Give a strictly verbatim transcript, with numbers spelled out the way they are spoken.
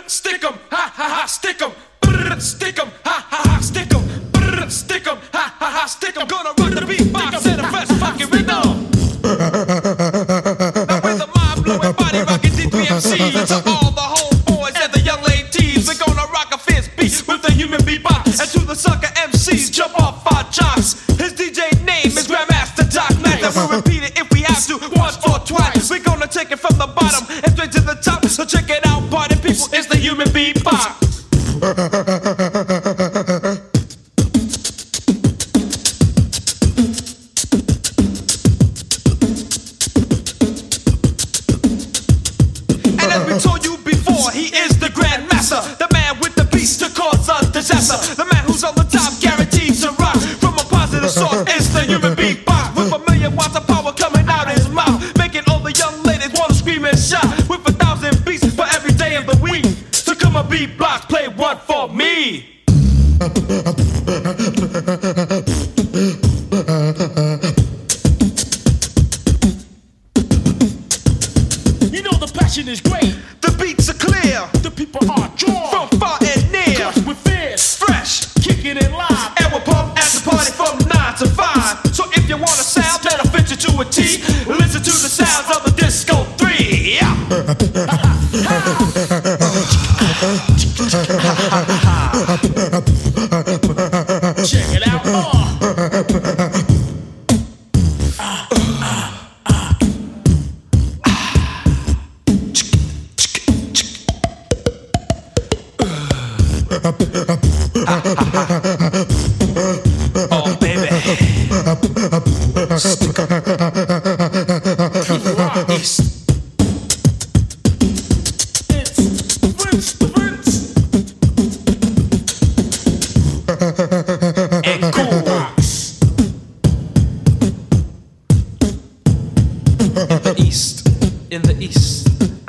stick 'em, ha ha ha, stick 'em, stick 'em, ha ha ha, stick 'em, stick 'em, ha ha ha, stick 'em. Gonna rock the beatbox in the best fucking rhythm. Now with the mind blowing body rocking D three M C to all the homeboys and the young ladies, we're gonna rock a fierce beat with the human beatbox. And to the sucker M Cs, jump off our jocks. His D J name is Grandmaster Doc Mac. And we'll repeat it if we have to once or twice. We're gonna take it from the bottom and straight to the top. So check it out, party people, it's the human beatbox. And as we told you before, he is the Grandmaster, the man with the beats to cause a disaster, the man who's on the top, guaranteed to rock from a positive source. It's the human beatbox with a million watts of power coming out his mouth, making all the young ladies wanna scream and shout. With a thousand beats for every day of the week, so come on beatbox, play one for me. You know the passion is great. The beats are clear, The people are drawn. from far and near, Cause we're fierce, fresh, kicking it live. and we'll pump at the party from nine to five. So if you want a sound that'll fit you to a T, listen to the sounds of the Disco three. Yeah. Check it out. Uh. Oh baby, stick 'em. East. It's Prince, Prince. And cool. Rocks. In the east, in the east.